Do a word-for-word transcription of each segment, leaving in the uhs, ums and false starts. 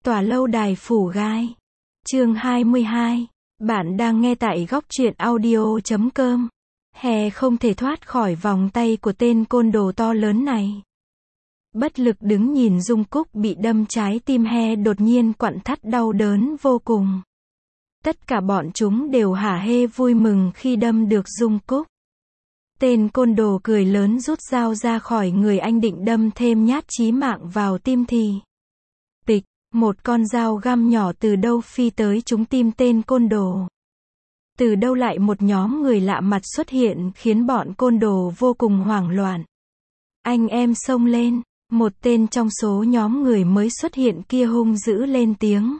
Tòa lâu đài phủ gai. Chương hai mươi hai. Bạn đang nghe tại góc truyện audio chấm com. Hè không thể thoát khỏi vòng tay của tên côn đồ to lớn này. Bất lực đứng nhìn Dung Cúc bị đâm, trái tim He đột nhiên quặn thắt đau đớn vô cùng. Tất cả bọn chúng đều hả hê vui mừng khi đâm được Dung Cúc. Tên côn đồ cười lớn rút dao ra khỏi người anh định đâm thêm nhát chí mạng vào tim thì bịch, một con dao găm nhỏ từ đâu phi tới trúng tim tên côn đồ. Từ đâu lại một nhóm người lạ mặt xuất hiện khiến bọn côn đồ vô cùng hoảng loạn. Anh em xông lên, một tên trong số nhóm người mới xuất hiện kia hung dữ lên tiếng.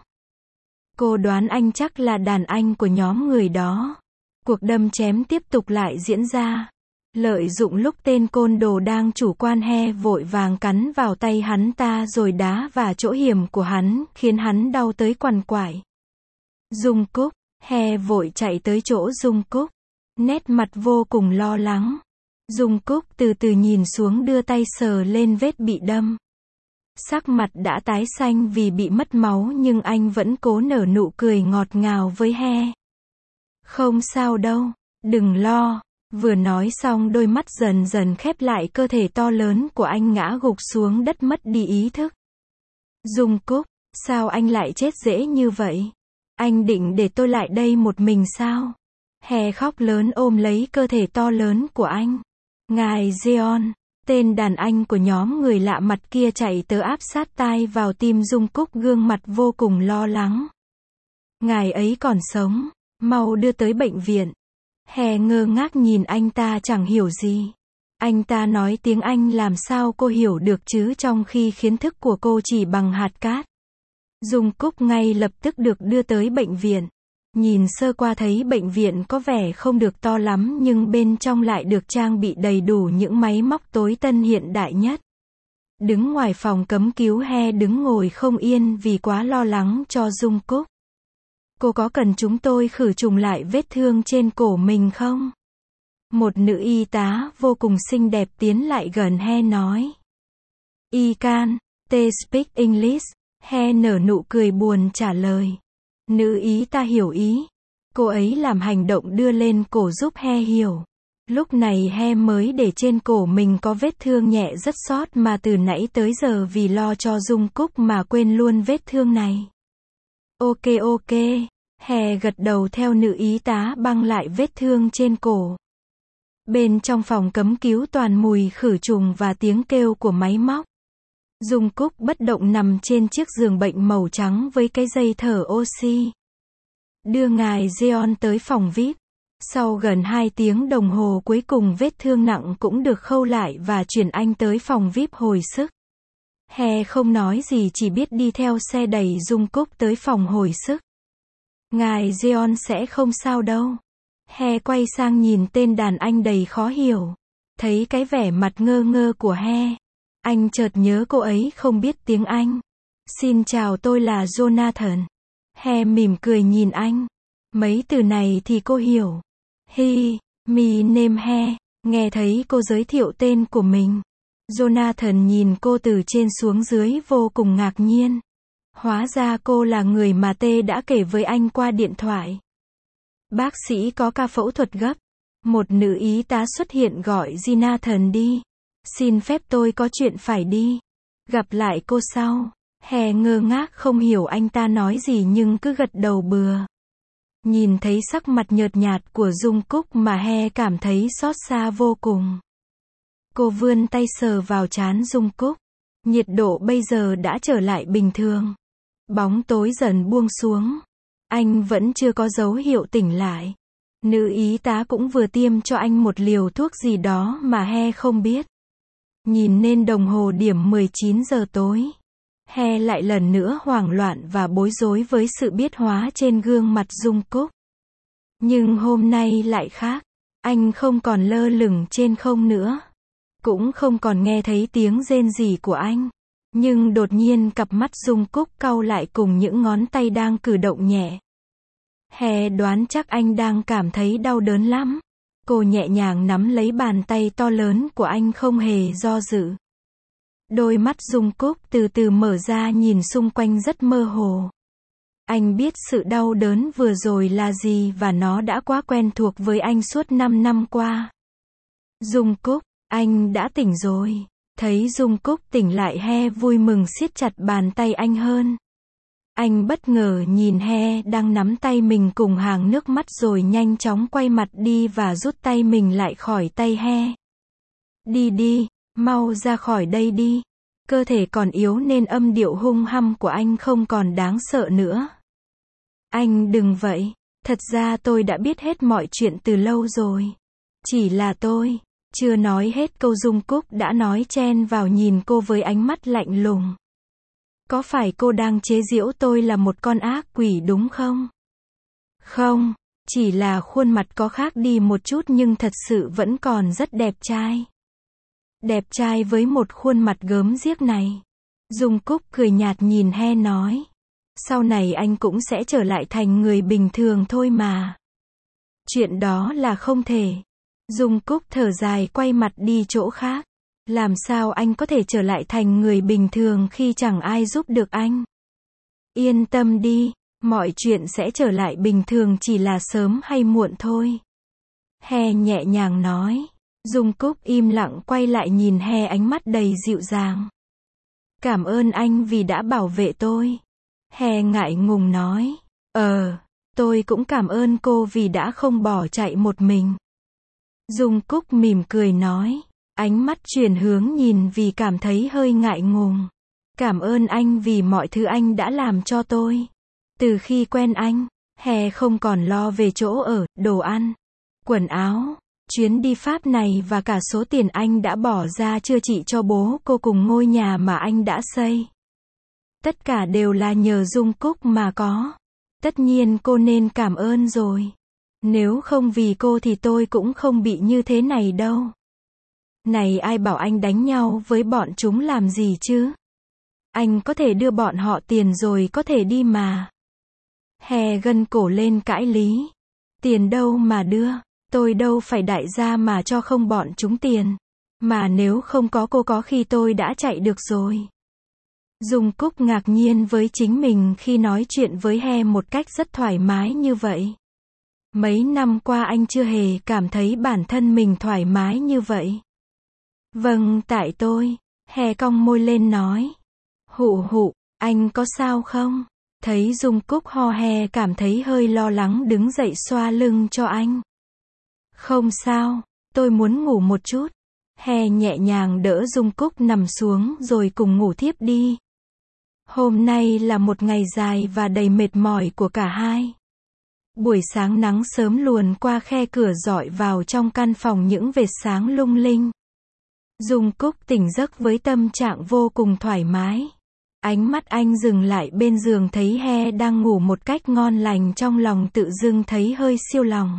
Cô đoán anh chắc là đàn anh của nhóm người đó. Cuộc đâm chém tiếp tục lại diễn ra. Lợi dụng lúc tên côn đồ đang chủ quan, He vội vàng cắn vào tay hắn ta rồi đá vào chỗ hiểm của hắn, khiến hắn đau tới quằn quại. Dung Cúc, He vội chạy tới chỗ Dung Cúc, nét mặt vô cùng lo lắng. Dung Cúc từ từ nhìn xuống, đưa tay sờ lên vết bị đâm. Sắc mặt đã tái xanh vì bị mất máu, nhưng anh vẫn cố nở nụ cười ngọt ngào với He. Không sao đâu, đừng lo. Vừa nói xong, đôi mắt dần dần khép lại, cơ thể to lớn của anh ngã gục xuống đất mất đi ý thức. Dung Cúc, sao anh lại chết dễ như vậy? Anh định để tôi lại đây một mình sao? He khóc lớn ôm lấy cơ thể to lớn của anh. Ngài Jeon, tên đàn anh của nhóm người lạ mặt kia chạy tới áp sát tai vào tim Dung Cúc, gương mặt vô cùng lo lắng. Ngài ấy còn sống, mau đưa tới bệnh viện. He ngơ ngác nhìn anh ta chẳng hiểu gì. Anh ta nói tiếng Anh làm sao cô hiểu được chứ, trong khi kiến thức của cô chỉ bằng hạt cát. Dung Cúc ngay lập tức được đưa tới bệnh viện. Nhìn sơ qua thấy bệnh viện có vẻ không được to lắm, nhưng bên trong lại được trang bị đầy đủ những máy móc tối tân hiện đại nhất. Đứng ngoài phòng cấp cứu, He đứng ngồi không yên vì quá lo lắng cho Dung Cúc. Cô có cần chúng tôi khử trùng lại vết thương trên cổ mình không? Một nữ y tá vô cùng xinh đẹp tiến lại gần He nói. Y can, they speak English. He nở nụ cười buồn trả lời. Nữ y tá hiểu ý. Cô ấy làm hành động đưa lên cổ giúp He hiểu. Lúc này He mới để trên cổ mình có vết thương nhẹ rất sót mà từ nãy tới giờ vì lo cho Dung Cúc mà quên luôn vết thương này. Ok ok, He gật đầu theo nữ y tá băng lại vết thương trên cổ. Bên trong phòng cấp cứu toàn mùi khử trùng và tiếng kêu của máy móc. Dung Cúc bất động nằm trên chiếc giường bệnh màu trắng với cái dây thở oxy. Đưa ngài Jeon tới phòng vi ai pi. Sau gần hai tiếng đồng hồ cuối cùng vết thương nặng cũng được khâu lại và chuyển anh tới phòng vi ai pi hồi sức. He không nói gì, chỉ biết đi theo xe đẩy Dung Cúc tới phòng hồi sức. Ngài Jeon sẽ không sao đâu. He quay sang nhìn tên đàn anh đầy khó hiểu. Thấy cái vẻ mặt ngơ ngơ của He, anh chợt nhớ cô ấy không biết tiếng Anh. Xin chào, tôi là Jonathan. He mỉm cười nhìn anh. Mấy từ này thì cô hiểu. He, me name He. Nghe thấy cô giới thiệu tên của mình, Jonathan nhìn cô từ trên xuống dưới vô cùng ngạc nhiên. Hóa ra cô là người mà T đã kể với anh qua điện thoại. Bác sĩ có ca phẫu thuật gấp. Một nữ y tá xuất hiện gọi Jonathan đi. Xin phép tôi có chuyện phải đi. Gặp lại cô sau. He ngơ ngác không hiểu anh ta nói gì nhưng cứ gật đầu bừa. Nhìn thấy sắc mặt nhợt nhạt của Dung Cúc mà He cảm thấy xót xa vô cùng. Cô vươn tay sờ vào trán Dung Cúc. Nhiệt độ bây giờ đã trở lại bình thường. Bóng tối dần buông xuống. Anh vẫn chưa có dấu hiệu tỉnh lại. Nữ y tá cũng vừa tiêm cho anh một liều thuốc gì đó mà He không biết. Nhìn lên đồng hồ điểm mười chín giờ tối. He lại lần nữa hoảng loạn và bối rối với sự biến hóa trên gương mặt Dung Cúc. Nhưng hôm nay lại khác. Anh không còn lơ lửng trên không nữa. Cũng không còn nghe thấy tiếng rên rỉ của anh. Nhưng đột nhiên cặp mắt Dung Cúc cau lại cùng những ngón tay đang cử động nhẹ. He đoán chắc anh đang cảm thấy đau đớn lắm. Cô nhẹ nhàng nắm lấy bàn tay to lớn của anh không hề do dự. Đôi mắt Dung Cúc từ từ mở ra nhìn xung quanh rất mơ hồ. Anh biết sự đau đớn vừa rồi là gì và nó đã quá quen thuộc với anh suốt năm năm qua. Dung Cúc, anh đã tỉnh rồi. Thấy Dung Cúc tỉnh lại, He vui mừng siết chặt bàn tay anh hơn. Anh bất ngờ nhìn He đang nắm tay mình cùng hàng nước mắt rồi nhanh chóng quay mặt đi và rút tay mình lại khỏi tay He. Đi đi, mau ra khỏi đây đi. Cơ thể còn yếu nên âm điệu hung hăng của anh không còn đáng sợ nữa. Anh đừng vậy, thật ra tôi đã biết hết mọi chuyện từ lâu rồi. Chỉ là tôi chưa nói hết câu. Dung Cúc đã nói chen vào nhìn cô với ánh mắt lạnh lùng. Có phải cô đang chế giễu tôi là một con ác quỷ đúng không? Không, chỉ là khuôn mặt có khác đi một chút nhưng thật sự vẫn còn rất đẹp trai. Đẹp trai với một khuôn mặt gớm ghiếc này. Dung Cúc cười nhạt nhìn He nói. Sau này anh cũng sẽ trở lại thành người bình thường thôi mà. Chuyện đó là không thể. Dung Cúc thở dài quay mặt đi chỗ khác. Làm sao anh có thể trở lại thành người bình thường khi chẳng ai giúp được anh? Yên tâm đi, mọi chuyện sẽ trở lại bình thường, chỉ là sớm hay muộn thôi. He nhẹ nhàng nói. Dung Cúc im lặng quay lại nhìn He, ánh mắt đầy dịu dàng. Cảm ơn anh vì đã bảo vệ tôi. He ngại ngùng nói. Ờ, tôi cũng cảm ơn cô vì đã không bỏ chạy một mình. Dung Cúc mỉm cười nói. Ánh mắt chuyển hướng nhìn vì cảm thấy hơi ngại ngùng. Cảm ơn anh vì mọi thứ anh đã làm cho tôi. Từ khi quen anh, He không còn lo về chỗ ở, đồ ăn, quần áo, chuyến đi Pháp này và cả số tiền anh đã bỏ ra chữa trị cho bố cô cùng ngôi nhà mà anh đã xây. Tất cả đều là nhờ Dung Cúc mà có. Tất nhiên cô nên cảm ơn rồi. Nếu không vì cô thì tôi cũng không bị như thế này đâu. Này, ai bảo anh đánh nhau với bọn chúng làm gì chứ? Anh có thể đưa bọn họ tiền rồi có thể đi mà. He gân cổ lên cãi lý. Tiền đâu mà đưa, tôi đâu phải đại gia mà cho không bọn chúng tiền. Mà nếu không có cô có khi tôi đã chạy được rồi. Dung Cúc ngạc nhiên với chính mình khi nói chuyện với He một cách rất thoải mái như vậy. Mấy năm qua anh chưa hề cảm thấy bản thân mình thoải mái như vậy. Vâng, tại tôi. He cong môi lên nói. Hụ hụ, anh có sao không? Thấy Dung Cúc ho He cảm thấy hơi lo lắng đứng dậy xoa lưng cho anh. Không sao, tôi muốn ngủ một chút. He nhẹ nhàng đỡ Dung Cúc nằm xuống rồi cùng ngủ thiếp đi. Hôm nay là một ngày dài và đầy mệt mỏi của cả hai. Buổi sáng nắng sớm luồn qua khe cửa rọi vào trong căn phòng những vệt sáng lung linh. Dung Cúc tỉnh giấc với tâm trạng vô cùng thoải mái. Ánh mắt anh dừng lại bên giường thấy He đang ngủ một cách ngon lành, trong lòng tự dưng thấy hơi siêu lòng.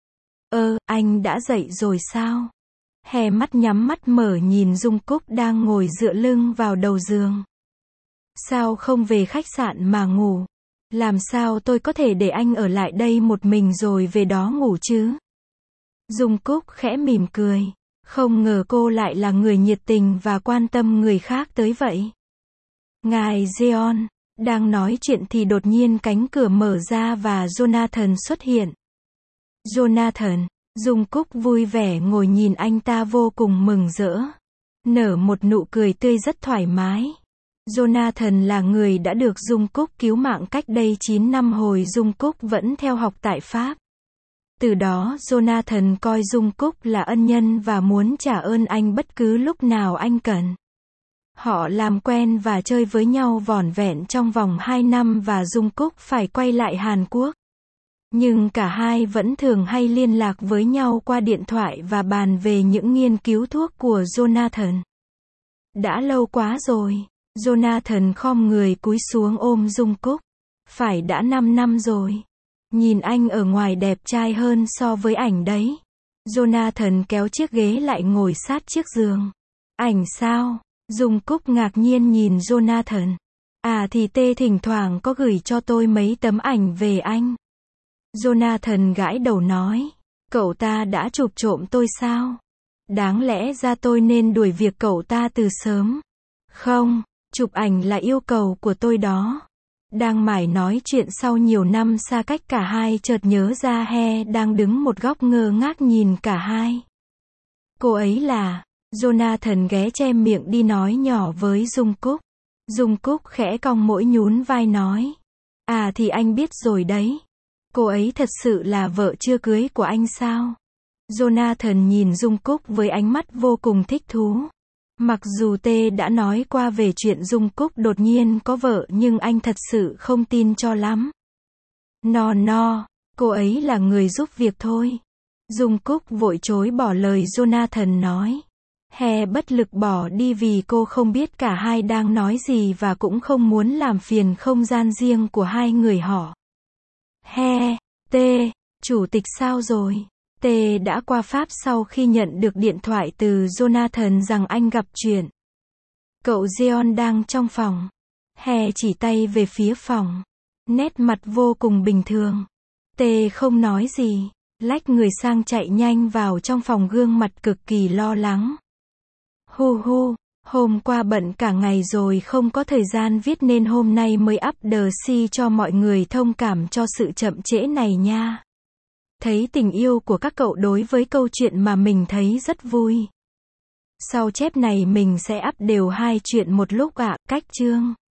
Ơ, anh đã dậy rồi sao? He mắt nhắm mắt mở nhìn Dung Cúc đang ngồi dựa lưng vào đầu giường. Sao không về khách sạn mà ngủ? Làm sao tôi có thể để anh ở lại đây một mình rồi về đó ngủ chứ? Dung Cúc khẽ mỉm cười. Không ngờ cô lại là người nhiệt tình và quan tâm người khác tới vậy. Ngài Jeon đang nói chuyện thì đột nhiên cánh cửa mở ra và Jonathan xuất hiện. Jonathan, Dung Cúc vui vẻ ngồi nhìn anh ta vô cùng mừng rỡ. Nở một nụ cười tươi rất thoải mái. Jonathan là người đã được Dung Cúc cứu mạng cách đây chín năm hồi Dung Cúc vẫn theo học tại Pháp. Từ đó Jonathan coi Dung Cúc là ân nhân và muốn trả ơn anh bất cứ lúc nào anh cần. Họ làm quen và chơi với nhau vỏn vẹn trong vòng hai năm và Dung Cúc phải quay lại Hàn Quốc. Nhưng cả hai vẫn thường hay liên lạc với nhau qua điện thoại và bàn về những nghiên cứu thuốc của Jonathan. Đã lâu quá rồi. Jonathan khom người cúi xuống ôm Dung Cúc. Phải đã năm năm rồi. Nhìn anh ở ngoài đẹp trai hơn so với ảnh đấy. Jonathan kéo chiếc ghế lại ngồi sát chiếc giường. Ảnh sao? Dung Cúc ngạc nhiên nhìn Jonathan. À thì tê thỉnh thoảng có gửi cho tôi mấy tấm ảnh về anh. Jonathan gãi đầu nói. Cậu ta đã chụp trộm tôi sao? Đáng lẽ ra tôi nên đuổi việc cậu ta từ sớm. Không, chụp ảnh là yêu cầu của tôi đó. Đang mải nói chuyện sau nhiều năm xa cách cả hai chợt nhớ ra He đang đứng một góc ngơ ngác nhìn cả hai. Cô ấy là... Jonathan ghé che miệng đi nói nhỏ với Dung Cúc. Dung Cúc khẽ cong mũi nhún vai nói. À thì anh biết rồi đấy. Cô ấy thật sự là vợ chưa cưới của anh sao? Jonathan nhìn Dung Cúc với ánh mắt vô cùng thích thú. Mặc dù T đã nói qua về chuyện Dung Cúc đột nhiên có vợ nhưng anh thật sự không tin cho lắm. No no, cô ấy là người giúp việc thôi. Dung Cúc vội chối bỏ lời Jonathan nói. He bất lực bỏ đi vì cô không biết cả hai đang nói gì và cũng không muốn làm phiền không gian riêng của hai người họ. He, T, chủ tịch sao rồi? T đã qua Pháp sau khi nhận được điện thoại từ Jonathan rằng anh gặp chuyện. Cậu Jeon đang trong phòng. He chỉ tay về phía phòng. Nét mặt vô cùng bình thường. T không nói gì, lách người sang chạy nhanh vào trong phòng gương mặt cực kỳ lo lắng. Hu hu, hôm qua bận cả ngày rồi không có thời gian viết nên hôm nay mới up the C cho mọi người thông cảm cho sự chậm trễ này nha. Thấy tình yêu của các cậu đối với câu chuyện mà mình thấy rất vui. Sau chép này mình sẽ up đều hai chuyện một lúc ạ, cách chương.